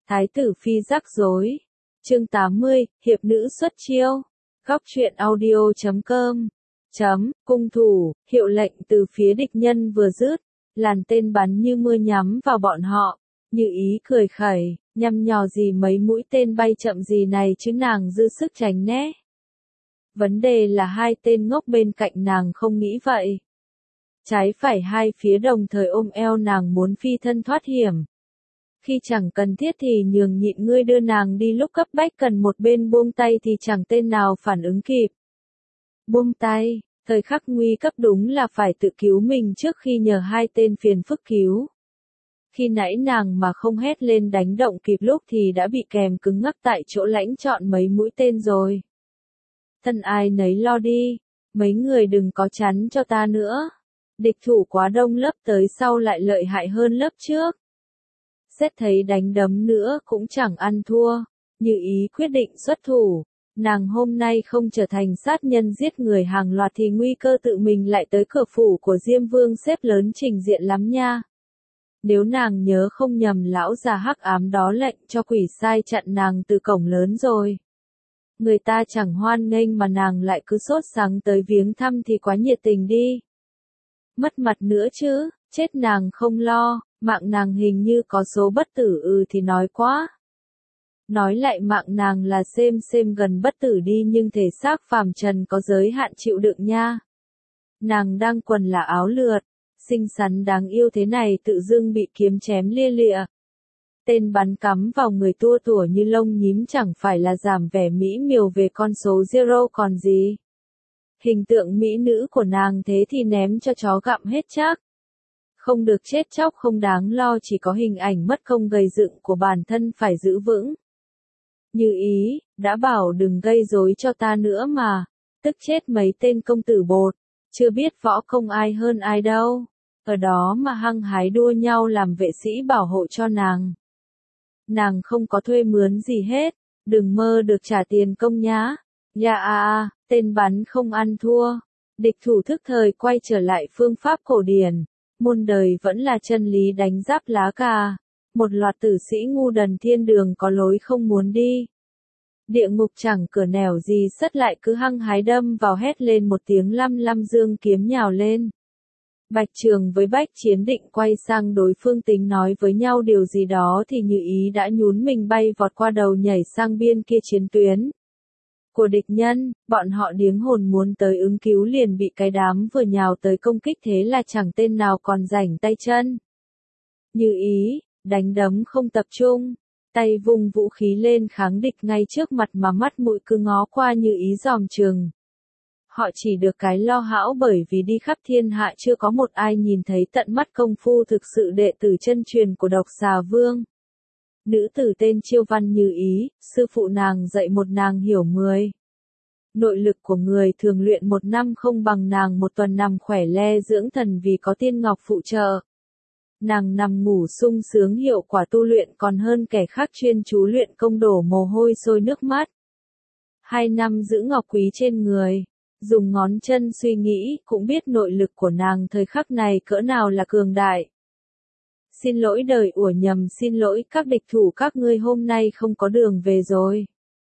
Thái tử phi rắc rối. Chương 80, hiệp nữ xuất chiêu. Góc truyện audio.com. Cung thủ, hiệu lệnh từ phía địch nhân vừa dứt, làn tên bắn như mưa nhắm vào bọn họ, Như Ý cười khẩy, nhăm nhò gì mấy mũi tên bay chậm gì này chứ nàng dư sức tránh né. Vấn đề là hai tên ngốc bên cạnh nàng không nghĩ vậy. Trái phải hai phía đồng thời ôm eo nàng muốn phi thân thoát hiểm. Khi chẳng cần thiết thì nhường nhịn ngươi đưa nàng đi, lúc cấp bách cần một bên buông tay thì chẳng tên nào phản ứng kịp. Buông tay, thời khắc nguy cấp đúng là phải tự cứu mình trước khi nhờ hai tên phiền phức cứu. Khi nãy nàng mà không hét lên đánh động kịp lúc thì đã bị kèm cứng ngắc tại chỗ lãnh trọn mấy mũi tên rồi. Thân ai nấy lo đi, mấy người đừng có chắn cho ta nữa. Địch thủ quá đông, lớp tới sau lại lợi hại hơn lớp trước. Xét thấy đánh đấm nữa cũng chẳng ăn thua, Như Ý quyết định xuất thủ. Nàng hôm nay không trở thành sát nhân giết người hàng loạt thì nguy cơ tự mình lại tới cửa phủ của Diêm Vương xếp lớn trình diện lắm nha. Nếu nàng nhớ không nhầm, lão già hắc ám đó lệnh cho quỷ sai chặn nàng từ cổng lớn rồi. Người ta chẳng hoan nghênh mà nàng lại cứ sốt sắng tới viếng thăm thì quá nhiệt tình đi. Mất mặt nữa chứ, chết nàng không lo, mạng nàng hình như có số bất tử, thì nói quá. Nói lại mạng nàng là xem gần bất tử đi, nhưng thể xác phàm trần có giới hạn chịu đựng nha. Nàng đang quần là áo lượt, xinh xắn đáng yêu thế này tự dưng bị kiếm chém lia lịa. Tên bắn cắm vào người tua tủa như lông nhím chẳng phải là giảm vẻ mỹ miều về con số zero còn gì. Hình tượng mỹ nữ của nàng thế thì ném cho chó gặm hết chắc. Không được chết chóc không đáng lo, chỉ có hình ảnh mất công gầy dựng của bản thân phải giữ vững. Như Ý, đã bảo đừng gây rối cho ta nữa mà, tức chết mấy tên công tử bột, chưa biết võ công ai hơn ai đâu, ở đó mà hăng hái đua nhau làm vệ sĩ bảo hộ cho nàng. Nàng không có thuê mướn gì hết, đừng mơ được trả tiền công nhá. Tên bắn không ăn thua. Địch thủ thức thời quay trở lại phương pháp cổ điển, muôn đời vẫn là chân lý đánh giáp lá cà. Một loạt tử sĩ ngu đần thiên đường có lối không muốn đi. Địa ngục chẳng cửa nẻo gì sất lại cứ hăng hái đâm vào, hét lên một tiếng, lăm dương kiếm nhào lên. Bạch Trường với Bách Chiến định quay sang đối phương tính nói với nhau điều gì đó thì Như Ý đã nhún mình bay vọt qua đầu, nhảy sang bên kia chiến tuyến của địch nhân. Bọn họ điếng hồn muốn tới ứng cứu liền bị cái đám vừa nhào tới công kích, thế là chẳng tên nào còn rảnh tay chân. Như Ý đánh đấm không tập trung, tay vùng vũ khí lên kháng địch ngay trước mặt mà mắt mũi cứ ngó qua Như Ý dòm chừng. Họ chỉ được cái lo hão bởi vì đi khắp thiên hạ chưa có một ai nhìn thấy tận mắt công phu thực sự đệ tử chân truyền của Độc Xà Vương. Nữ tử tên Chiêu Văn Như Ý, sư phụ nàng dạy một nàng hiểu 10. Nội lực của người thường luyện một năm không bằng nàng một tuần nằm khỏe le dưỡng thần vì có tiên ngọc phụ trợ. Nàng nằm ngủ sung sướng, hiệu quả tu luyện còn hơn kẻ khác chuyên chú luyện công đổ mồ hôi sôi nước mắt. 2 năm giữ ngọc quý trên người, dùng ngón chân suy nghĩ cũng biết nội lực của nàng thời khắc này cỡ nào là cường đại. Xin lỗi đời ủa nhầm, xin lỗi các địch thủ, các ngươi hôm nay không có đường về rồi.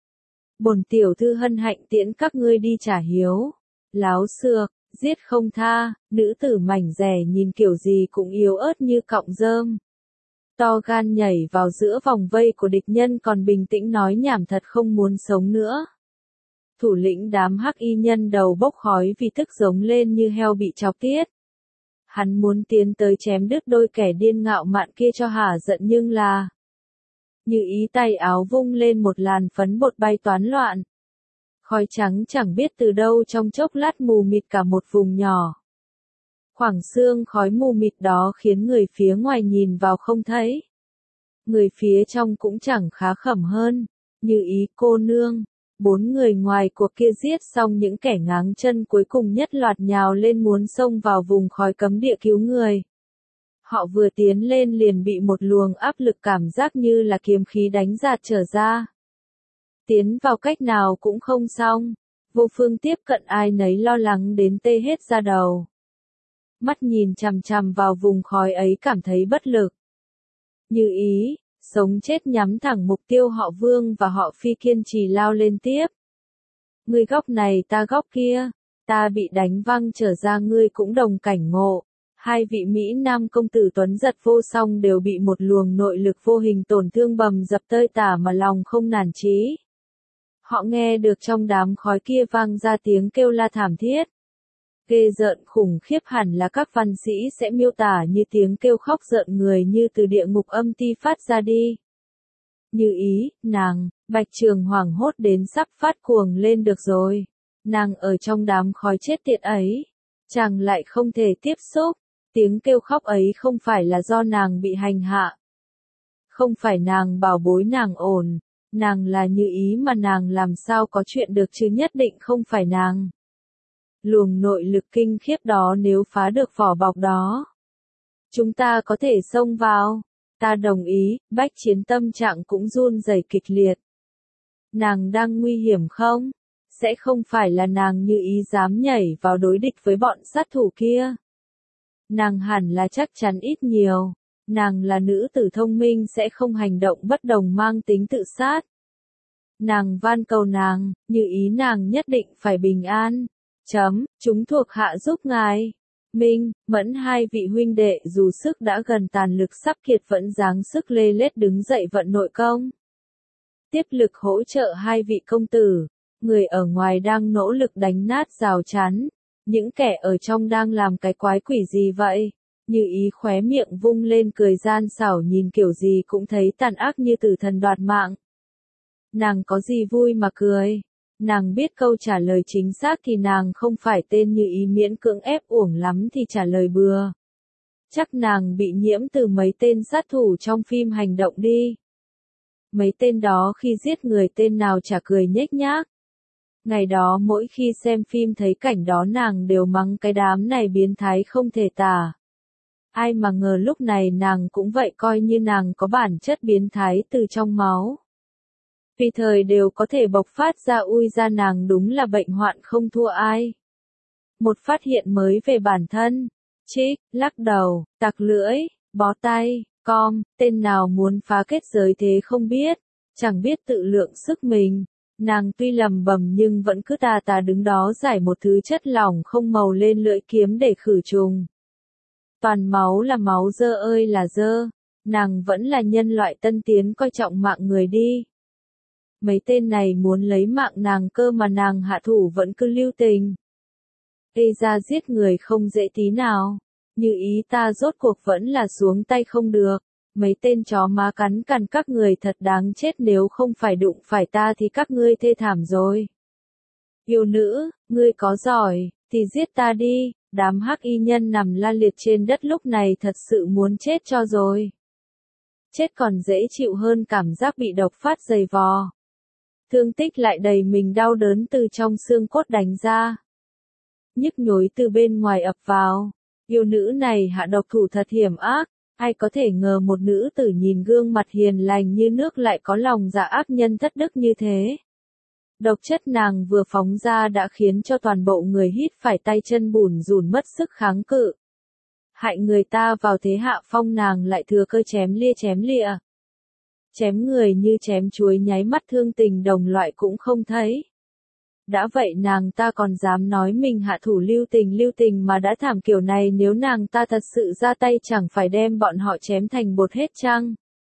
Bổn tiểu thư hân hạnh tiễn các ngươi đi trả hiếu. Láo xược, giết không tha. Nữ tử mảnh rẻ nhìn kiểu gì cũng yếu ớt như cọng rơm. To gan nhảy vào giữa vòng vây của địch nhân còn bình tĩnh nói nhảm thật không muốn sống nữa. Thủ lĩnh đám hắc y nhân đầu bốc khói vì tức giống lên như heo bị chọc tiết. Hắn muốn tiến tới chém đứt đôi kẻ điên ngạo mạn kia cho hả giận, nhưng là Như Ý tay áo vung lên, một làn phấn bột bay toán loạn. Khói trắng chẳng biết từ đâu trong chốc lát mù mịt cả một vùng nhỏ. Khoảng sương khói mù mịt đó khiến người phía ngoài nhìn vào không thấy. Người phía trong cũng chẳng khá khẩm hơn. Như Ý cô nương. 4 người ngoài cuộc kia giết xong, những kẻ ngáng chân cuối cùng nhất loạt nhào lên muốn xông vào vùng khói cấm địa cứu người. Họ vừa tiến lên liền bị một luồng áp lực cảm giác như là kiếm khí đánh giạt trở ra. Tiến vào cách nào cũng không xong, vô phương tiếp cận, ai nấy lo lắng đến tê hết da đầu. Mắt nhìn chằm chằm vào vùng khói ấy cảm thấy bất lực. Như Ý, sống chết nhắm thẳng mục tiêu họ Vương và họ Phi kiên trì lao lên tiếp. Ngươi góc này ta góc kia, ta bị đánh văng trở ra ngươi cũng đồng cảnh ngộ. Hai vị Mỹ Nam công tử tuấn giật vô song đều bị một luồng nội lực vô hình tổn thương bầm dập tơi tả mà lòng không nản chí. Họ nghe được trong đám khói kia vang ra tiếng kêu la thảm thiết. Ghê rợn khủng khiếp hẳn là các văn sĩ sẽ miêu tả như tiếng kêu khóc rợn người như từ địa ngục âm ti phát ra đi. Như ý, nàng, Bạch Trường hoảng hốt đến sắp phát cuồng lên được rồi. Nàng ở trong đám khói chết tiệt ấy. Chàng lại không thể tiếp xúc. Tiếng kêu khóc ấy không phải là do nàng bị hành hạ. Không phải nàng bảo bối nàng ổn. Nàng là Như ý mà nàng làm sao có chuyện được chứ nhất định không phải nàng. Luồng nội lực kinh khiếp đó nếu phá được vỏ bọc đó. Chúng ta có thể xông vào. Ta đồng ý, Bách Chiến tâm trạng cũng run rẩy kịch liệt. Nàng đang nguy hiểm không? Sẽ không phải là nàng Như ý dám nhảy vào đối địch với bọn sát thủ kia. Nàng hẳn là chắc chắn ít nhiều. Nàng là nữ tử thông minh sẽ không hành động bất đồng mang tính tự sát. Nàng van cầu nàng, Như ý nàng nhất định phải bình an. Chúng thuộc hạ giúp ngài. Minh, Mẫn hai vị huynh đệ dù sức đã gần tàn lực sắp kiệt vẫn dáng sức lê lết đứng dậy vận nội công. Tiếp lực hỗ trợ hai vị công tử. Người ở ngoài đang nỗ lực đánh nát rào chắn. Những kẻ ở trong đang làm cái quái quỷ gì vậy? Như ý khóe miệng vung lên cười gian xảo nhìn kiểu gì cũng thấy tàn ác như tử thần đoạt mạng. Nàng có gì vui mà cười? Nàng biết câu trả lời chính xác thì nàng không phải tên Như ý miễn cưỡng ép uổng lắm thì trả lời bừa. Chắc nàng bị nhiễm từ mấy tên sát thủ trong phim hành động đi. Mấy tên đó khi giết người tên nào chả cười nhếch nhác. Ngày đó mỗi khi xem phim thấy cảnh đó nàng đều mắng cái đám này biến thái không thể tả. Ai mà ngờ lúc này nàng cũng vậy coi như nàng có bản chất biến thái từ trong máu. Vì thời đều có thể bộc phát ra ui ra nàng đúng là bệnh hoạn không thua ai. Một phát hiện mới về bản thân. Chích, lắc đầu, tặc lưỡi, bó tay, tên nào muốn phá kết giới thế không biết. Chẳng biết tự lượng sức mình. Nàng tuy lầm bầm nhưng vẫn cứ tà tà đứng đó giải một thứ chất lỏng không màu lên lưỡi kiếm để khử trùng. Toàn máu là máu dơ ơi là dơ. Nàng vẫn là nhân loại tân tiến coi trọng mạng người đi. Mấy tên này muốn lấy mạng nàng cơ mà nàng hạ thủ vẫn cứ lưu tình. Ê ra giết người không dễ tí nào. Như ý ta rốt cuộc vẫn là xuống tay không được. Mấy tên chó má cắn cằn các người thật đáng chết nếu không phải đụng phải ta thì các ngươi thê thảm rồi. Yêu nữ, ngươi có giỏi, thì giết ta đi. Đám hắc y nhân nằm la liệt trên đất lúc này thật sự muốn chết cho rồi. Chết còn dễ chịu hơn cảm giác bị độc phát dày vò. Thương tích lại đầy mình đau đớn từ trong xương cốt đánh ra. Nhức nhối từ bên ngoài ập vào. Yêu nữ này hạ độc thủ thật hiểm ác. Ai có thể ngờ một nữ tử nhìn gương mặt hiền lành như nước lại có lòng dạ ác nhân thất đức như thế. Độc chất nàng vừa phóng ra đã khiến cho toàn bộ người hít phải tay chân bủn rủn mất sức kháng cự. Hại người ta vào thế hạ phong nàng lại thừa cơ chém lịa. Chém người như chém chuối nháy mắt thương tình đồng loại cũng không thấy. Đã vậy nàng ta còn dám nói mình hạ thủ lưu tình mà đã thảm kiểu này nếu nàng ta thật sự ra tay chẳng phải đem bọn họ chém thành bột hết chăng?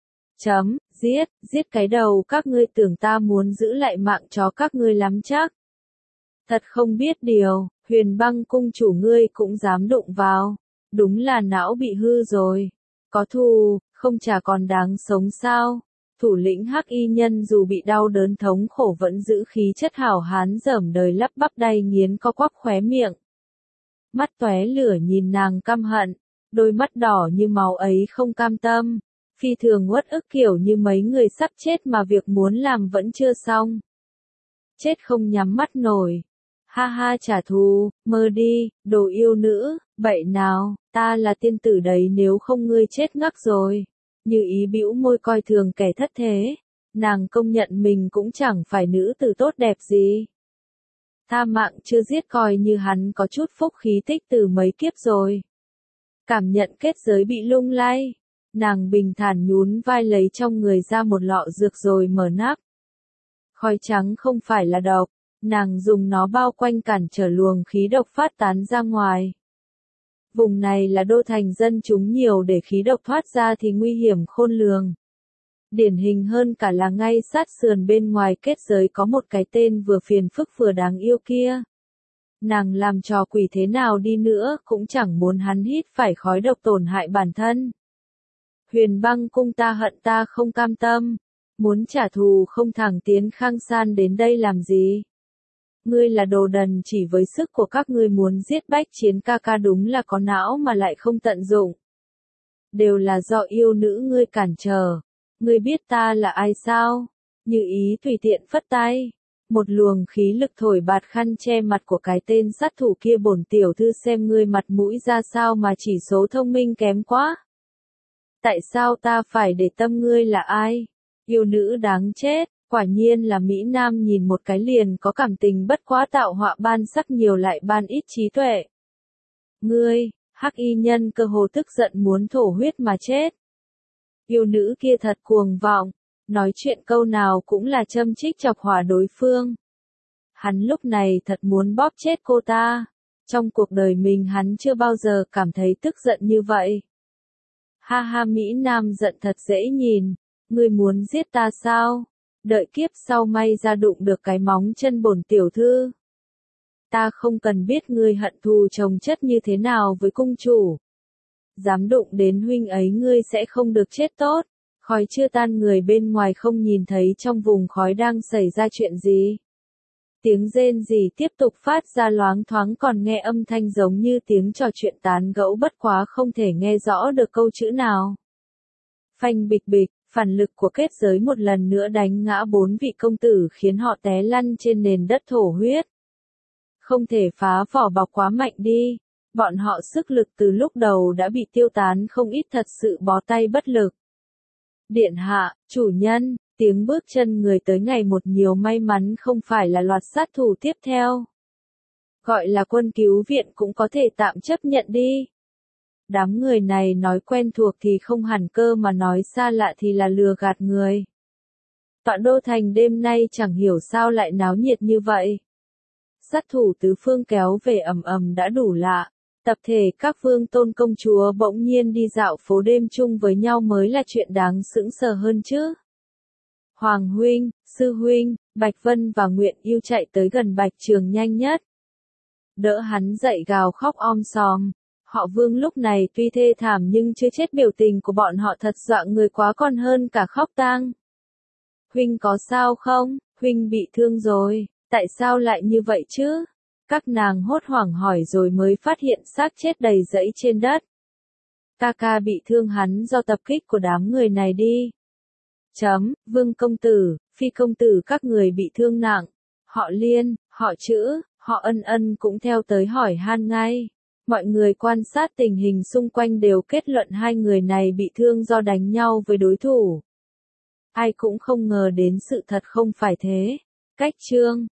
Giết cái đầu các ngươi tưởng ta muốn giữ lại mạng chó các ngươi lắm chắc. Thật không biết điều, Huyền Băng cung chủ ngươi cũng dám đụng vào. Đúng là não bị hư rồi. Có thù, không chả còn đáng sống sao? Thủ lĩnh hắc y nhân dù bị đau đớn thống khổ vẫn giữ khí chất hảo hán dởm đời lắp bắp đay nghiến co quắp khóe miệng. Mắt tóe lửa nhìn nàng căm hận, đôi mắt đỏ như máu ấy không cam tâm, phi thường uất ức kiểu như mấy người sắp chết mà việc muốn làm vẫn chưa xong. Chết không nhắm mắt nổi. Ha ha trả thù, mơ đi, đồ yêu nữ, bậy nào, ta là tiên tử đấy nếu không ngươi chết ngắc rồi. Như ý bĩu môi coi thường kẻ thất thế. Nàng công nhận mình cũng chẳng phải nữ tử tốt đẹp gì. Tha mạng chưa giết coi như hắn có chút phúc khí tích từ mấy kiếp rồi. Cảm nhận kết giới bị lung lay. Nàng bình thản nhún vai lấy trong người ra một lọ dược rồi mở nắp. Khói trắng không phải là độc, nàng dùng nó bao quanh cản trở luồng khí độc phát tán ra ngoài. Vùng này là đô thành dân chúng nhiều, để khí độc thoát ra thì nguy hiểm khôn lường. Điển hình hơn cả là ngay sát sườn bên ngoài kết giới có một cái tên vừa phiền phức vừa đáng yêu kia. Nàng làm trò quỷ thế nào đi nữa cũng chẳng muốn hắn hít phải khói độc tổn hại bản thân. Huyền Băng Cung ta hận ta không cam tâm, muốn trả thù không thẳng tiến Khang San đến đây làm gì? Ngươi là đồ đần, chỉ với sức của các ngươi muốn giết Bách Chiến ca ca đúng là có não mà lại không tận dụng. Đều là do yêu nữ ngươi cản trở. Ngươi biết ta là ai sao? Như ý tùy tiện phất tay. Một luồng khí lực thổi bạt khăn che mặt của cái tên sát thủ kia. Bổn tiểu thư xem ngươi mặt mũi ra sao mà chỉ số thông minh kém quá. Tại sao ta phải để tâm ngươi là ai? Yêu nữ đáng chết, quả nhiên là Mỹ Nam nhìn một cái liền có cảm tình, bất quá tạo họa ban sắc nhiều lại ban ít trí tuệ. Ngươi, hắc y nhân cơ hồ tức giận muốn thổ huyết mà chết. Yêu nữ kia thật cuồng vọng, nói chuyện câu nào cũng là châm chích chọc hỏa đối phương. Hắn lúc này thật muốn bóp chết cô ta. Trong cuộc đời mình hắn chưa bao giờ cảm thấy tức giận như vậy. Ha ha, Mỹ Nam giận thật dễ nhìn. Ngươi muốn giết ta sao? Đợi kiếp sau may ra đụng được cái móng chân bổn tiểu thư. Ta không cần biết ngươi hận thù chồng chất như thế nào với cung chủ. Dám đụng đến huynh ấy ngươi sẽ không được chết tốt. Khói chưa tan, người bên ngoài không nhìn thấy trong vùng khói đang xảy ra chuyện gì. Tiếng rên rỉ tiếp tục phát ra loáng thoáng, còn nghe âm thanh giống như tiếng trò chuyện tán gẫu, bất quá không thể nghe rõ được câu chữ nào. Phanh bịch bịch, phản lực của kết giới một lần nữa đánh ngã 4 vị công tử, khiến họ té lăn trên nền đất thổ huyết. Không thể phá vỏ bọc quá mạnh đi. Bọn họ sức lực từ lúc đầu đã bị tiêu tán không ít, thật sự bó tay bất lực. Điện hạ, chủ nhân, tiếng bước chân người tới ngày một nhiều, may mắn không phải là loạt sát thủ tiếp theo. Gọi là quân cứu viện cũng có thể tạm chấp nhận đi. Đám người này nói quen thuộc thì không hẳn, cơ mà nói xa lạ thì là lừa gạt người. Tọa đô thành đêm nay chẳng hiểu sao lại náo nhiệt như vậy. Sát thủ tứ phương kéo về ầm ầm đã đủ lạ. Tập thể các vương tôn công chúa bỗng nhiên đi dạo phố đêm chung với nhau mới là chuyện đáng sững sờ hơn chứ. Hoàng huynh, sư huynh, Bạch Vân và Nguyện Yêu chạy tới gần Bạch Trường nhanh nhất. Đỡ hắn dậy gào khóc om sòm. Họ Vương lúc này tuy thê thảm nhưng chưa chết, biểu tình của bọn họ thật dọa người quá, còn hơn cả khóc tang. Huynh có sao không? Huynh bị thương rồi, tại sao lại như vậy chứ? Các nàng hốt hoảng hỏi rồi mới phát hiện xác chết đầy rẫy trên đất. Ca ca bị thương hắn do tập kích của đám người này đi. Vương công tử, Phi công tử các người bị thương nặng. Họ Liên, họ Chữ, họ Ân Ân cũng theo tới hỏi han ngay. Mọi người quan sát tình hình xung quanh đều kết luận hai người này bị thương do đánh nhau với đối thủ. Ai cũng không ngờ đến sự thật không phải thế. Cách chương